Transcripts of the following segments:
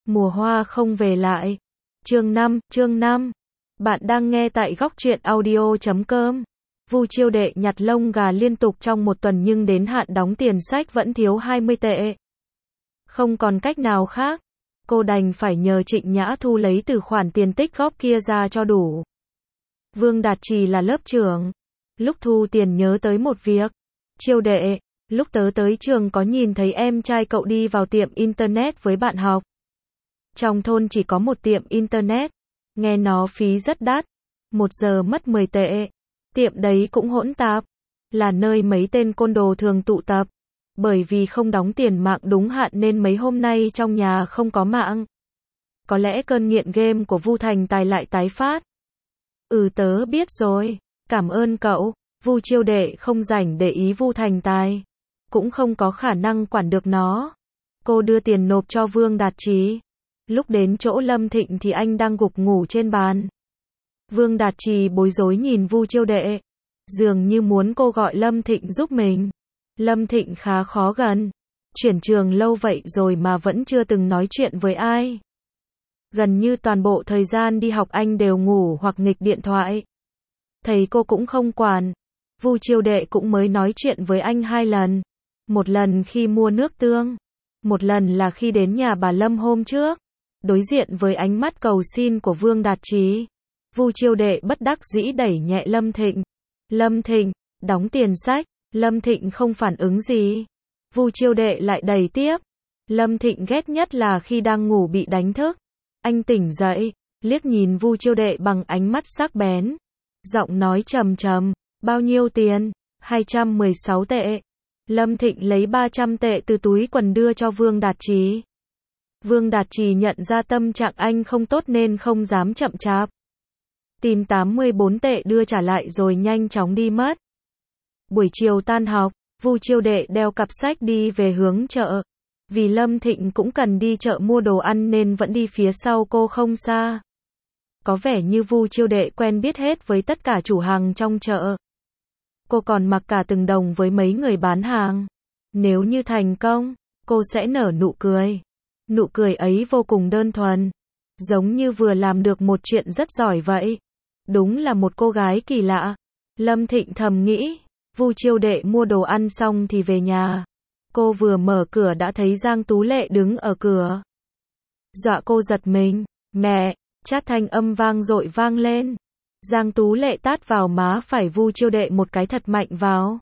Mùa hoa không về lại. Chương 5. Bạn đang nghe tại góc truyện audio.com. Vu Chiêu Đệ nhặt lông gà liên tục trong một tuần nhưng đến hạn đóng tiền sách vẫn thiếu 20 tệ. Không còn cách nào khác, cô đành phải nhờ Trịnh Nhã Thu lấy từ khoản tiền tích góp kia ra cho đủ. Vương Đạt Trì là lớp trưởng. Lúc thu tiền nhớ tới một việc. Chiêu đệ, lúc tớ tới trường có nhìn thấy em trai cậu đi vào tiệm internet với bạn học. Trong thôn chỉ có một tiệm internet, nghe nó phí rất đắt, 1 giờ mất 10 tệ. Tiệm đấy cũng hỗn tạp, là nơi mấy tên côn đồ thường tụ tập. Bởi vì không đóng tiền mạng đúng hạn nên mấy hôm nay trong nhà không có mạng. Có lẽ cơn nghiện game của Vu Thành Tài lại tái phát. Tớ biết rồi, cảm ơn cậu. Vu Chiêu Đệ không rảnh để ý Vu Thành Tài, cũng không có khả năng quản được nó. Cô đưa tiền nộp cho Vương Đạt Trì. Lúc đến chỗ Lâm Thịnh thì anh đang gục ngủ trên bàn. Vương Đạt Trì bối rối nhìn Vu Chiêu Đệ, dường như muốn cô gọi Lâm Thịnh giúp mình. Lâm Thịnh khá khó gần, chuyển trường lâu vậy rồi mà vẫn chưa từng nói chuyện với ai. Gần như toàn bộ thời gian đi học anh đều ngủ hoặc nghịch điện thoại. Thầy cô cũng không quản. Vu Chiêu Đệ cũng mới nói chuyện với anh 2 lần. Một lần khi mua nước tương, một lần là khi đến nhà bà Lâm hôm trước. Đối diện với ánh mắt cầu xin của Vương Đạt Trì, Vu Chiêu Đệ bất đắc dĩ đẩy nhẹ Lâm Thịnh. Lâm Thịnh, đóng tiền sách. Lâm Thịnh không phản ứng gì. Vu Chiêu Đệ lại đẩy tiếp. Lâm Thịnh ghét nhất là khi đang ngủ bị đánh thức. Anh tỉnh dậy, liếc nhìn Vu Chiêu Đệ bằng ánh mắt sắc bén. Giọng nói trầm trầm, bao nhiêu tiền? 216 tệ. Lâm Thịnh lấy 300 tệ từ túi quần đưa cho Vương Đạt Trì. Vương Đạt Trì nhận ra tâm trạng anh không tốt nên không dám chậm chạp. Tìm 84 tệ đưa trả lại rồi nhanh chóng đi mất. Buổi chiều tan học, Vu Chiêu Đệ đeo cặp sách đi về hướng chợ. Vì Lâm Thịnh cũng cần đi chợ mua đồ ăn nên vẫn đi phía sau cô không xa. Có vẻ như Vu Chiêu Đệ quen biết hết với tất cả chủ hàng trong chợ. Cô còn mặc cả từng đồng với mấy người bán hàng. Nếu như thành công, cô sẽ nở nụ cười. Nụ cười ấy vô cùng đơn thuần, giống như vừa làm được một chuyện rất giỏi vậy. Đúng là một cô gái kỳ lạ. Lâm Thịnh thầm nghĩ. Vu Chiêu Đệ mua đồ ăn xong thì về nhà. Cô vừa mở cửa đã thấy Giang Tú Lệ đứng ở cửa. Dọa cô giật mình. Mẹ! Chát thanh âm vang dội vang lên. Giang Tú Lệ tát vào má phải Vu Chiêu Đệ một cái thật mạnh vào.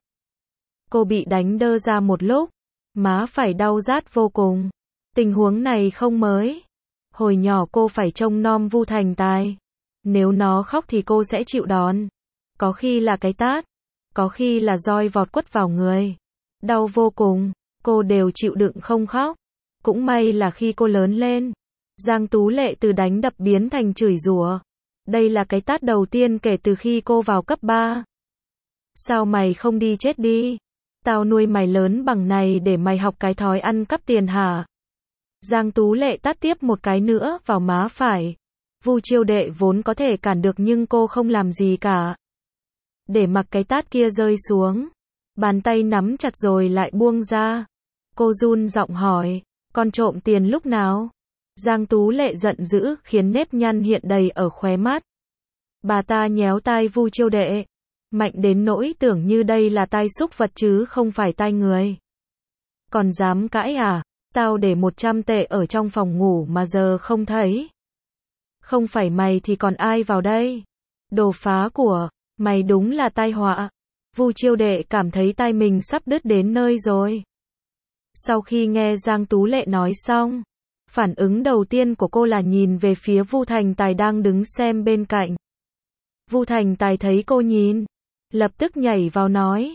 Cô bị đánh đơ ra một lúc. Má phải đau rát vô cùng. Tình huống này không mới. Hồi nhỏ cô phải trông nom Vu Thành Tài. Nếu nó khóc thì cô sẽ chịu đòn. Có khi là cái tát, có khi là roi vọt quất vào người. Đau vô cùng, cô đều chịu đựng không khóc. Cũng may là khi cô lớn lên, Giang Tú Lệ từ đánh đập biến thành chửi rủa. Đây là cái tát đầu tiên kể từ khi cô vào cấp 3. Sao mày không đi chết đi? Tao nuôi mày lớn bằng này để mày học cái thói ăn cắp tiền hả? Giang Tú Lệ tát tiếp một cái nữa vào má phải. Vu Chiêu Đệ vốn có thể cản được nhưng cô không làm gì cả. Để mặc cái tát kia rơi xuống. Bàn tay nắm chặt rồi lại buông ra. Cô run giọng hỏi, con trộm tiền lúc nào? Giang Tú Lệ giận dữ khiến nếp nhăn hiện đầy ở khóe mắt. Bà ta nhéo tai Vu Chiêu Đệ, mạnh đến nỗi tưởng như đây là tai súc vật chứ không phải tai người. Còn dám cãi à? Tao để 100 tệ ở trong phòng ngủ mà giờ không thấy. Không phải mày thì còn ai vào đây? Đồ phá của, mày đúng là tai họa. Vu Chiêu Đệ cảm thấy tai mình sắp đứt đến nơi rồi. Sau khi nghe Giang Tú Lệ nói xong, phản ứng đầu tiên của cô là nhìn về phía Vu Thành Tài đang đứng xem bên cạnh. Vu Thành Tài thấy cô nhìn, lập tức nhảy vào nói.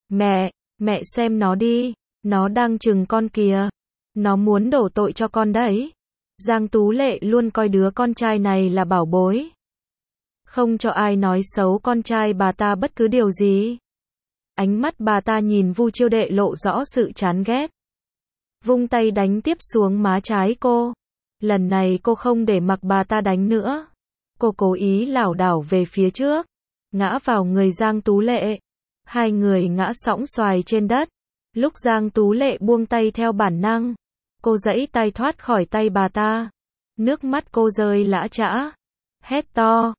Mẹ xem nó đi, nó đang trừng con kìa. Nó muốn đổ tội cho con đấy. Giang Tú Lệ luôn coi đứa con trai này là bảo bối. Không cho ai nói xấu con trai bà ta bất cứ điều gì. Ánh mắt bà ta nhìn Vu Chiêu Đệ lộ rõ sự chán ghét. Vung tay đánh tiếp xuống má trái cô. Lần này cô không để mặc bà ta đánh nữa. Cô cố ý lảo đảo về phía trước, ngã vào người Giang Tú Lệ. Hai người ngã sõng xoài trên đất. Lúc Giang Tú Lệ buông tay theo bản năng, cô giãy tay thoát khỏi tay bà ta. Nước mắt cô rơi lã chã. Hét to,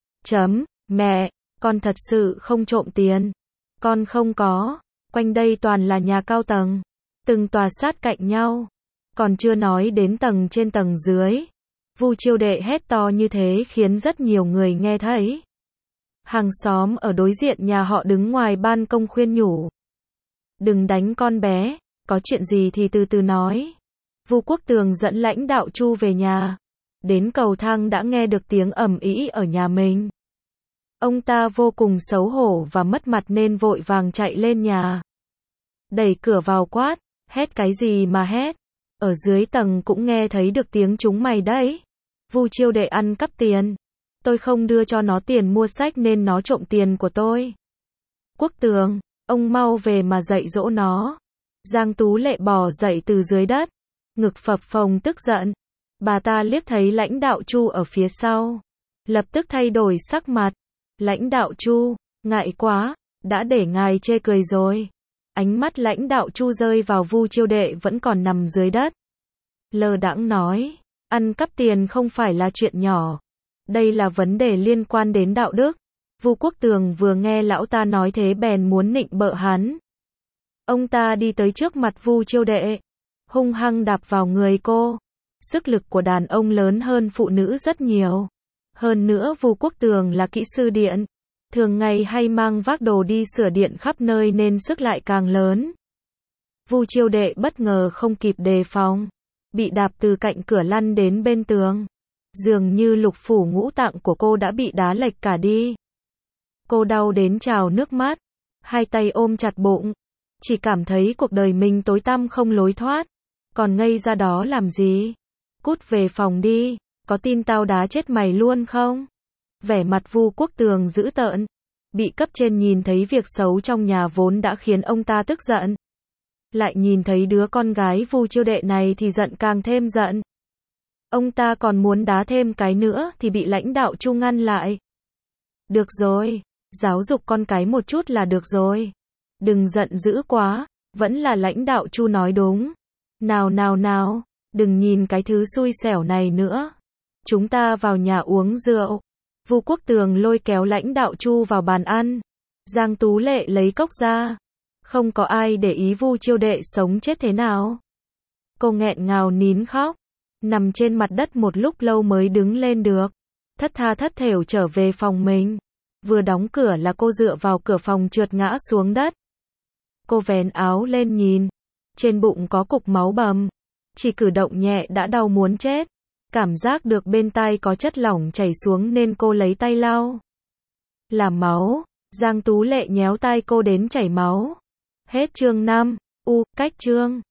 mẹ, con thật sự không trộm tiền. Con không có. Quanh đây toàn là nhà cao tầng. Từng tòa sát cạnh nhau. Còn chưa nói đến tầng trên tầng dưới. Vu Chiêu Đệ hét to như thế khiến rất nhiều người nghe thấy. Hàng xóm ở đối diện nhà họ đứng ngoài ban công khuyên nhủ. Đừng đánh con bé, có chuyện gì thì từ từ nói. Vu Quốc Tường dẫn lãnh đạo Chu về nhà. Đến cầu thang đã nghe được tiếng ầm ĩ ở nhà mình. Ông ta vô cùng xấu hổ và mất mặt nên vội vàng chạy lên nhà. Đẩy cửa vào quát, hét cái gì mà hét. Ở dưới tầng cũng nghe thấy được tiếng chúng mày đấy. Vu Chiêu Đệ ăn cắp tiền. Tôi không đưa cho nó tiền mua sách nên nó trộm tiền của tôi. Quốc Tường, ông mau về mà dạy dỗ nó. Giang Tú Lệ bò dậy từ dưới đất. Ngực phập phồng tức giận. Bà ta liếc thấy lãnh đạo Chu ở phía sau. Lập tức thay đổi sắc mặt. Lãnh đạo Chu, ngại quá, đã để ngài chê cười rồi. Ánh mắt lãnh đạo Chu rơi vào Vu Chiêu Đệ vẫn còn nằm dưới đất. Lơ đãng nói, ăn cắp tiền không phải là chuyện nhỏ. Đây là vấn đề liên quan đến đạo đức. Vu Quốc Tường vừa nghe lão ta nói thế bèn muốn nịnh bợ hắn. Ông ta đi tới trước mặt Vu Chiêu Đệ, hung hăng đạp vào người cô. Sức lực của đàn ông lớn hơn phụ nữ rất nhiều. Hơn nữa Vu Quốc Tường là kỹ sư điện, thường ngày hay mang vác đồ đi sửa điện khắp nơi nên sức lại càng lớn. Vu Chiêu Đệ bất ngờ không kịp đề phòng, bị đạp từ cạnh cửa lăn đến bên tường. Dường như lục phủ ngũ tạng của cô đã bị đá lệch cả đi. Cô đau đến trào nước mắt, hai tay ôm chặt bụng, chỉ cảm thấy cuộc đời mình tối tăm không lối thoát. Còn ngây ra đó làm gì? Cút về phòng đi, có tin tao đá chết mày luôn không? Vẻ mặt Vu Quốc Tường dữ tợn, bị cấp trên nhìn thấy việc xấu trong nhà vốn đã khiến ông ta tức giận. Lại nhìn thấy đứa con gái Vu Chiêu Đệ này thì giận càng thêm giận. Ông ta còn muốn đá thêm cái nữa thì bị lãnh đạo Chu ngăn lại. Được rồi, giáo dục con cái một chút là được rồi. Đừng giận dữ quá, vẫn là lãnh đạo Chu nói đúng. Nào, đừng nhìn cái thứ xui xẻo này nữa. Chúng ta vào nhà uống rượu. Vu Quốc Tường lôi kéo lãnh đạo Chu vào bàn ăn. Giang Tú Lệ lấy cốc ra. Không có ai để ý Vu Chiêu Đệ sống chết thế nào. Cô nghẹn ngào nín khóc. Nằm trên mặt đất một lúc lâu mới đứng lên được. Thất tha thất thểu trở về phòng mình. Vừa đóng cửa là cô dựa vào cửa phòng trượt ngã xuống đất. Cô vén áo lên nhìn. Trên bụng có cục máu bầm. Chỉ cử động nhẹ đã đau muốn chết. Cảm giác được bên tai có chất lỏng chảy xuống nên cô lấy tay lau. Là máu. Giang Tú Lệ nhéo tai cô đến chảy máu. Hết chương 5. Cách chương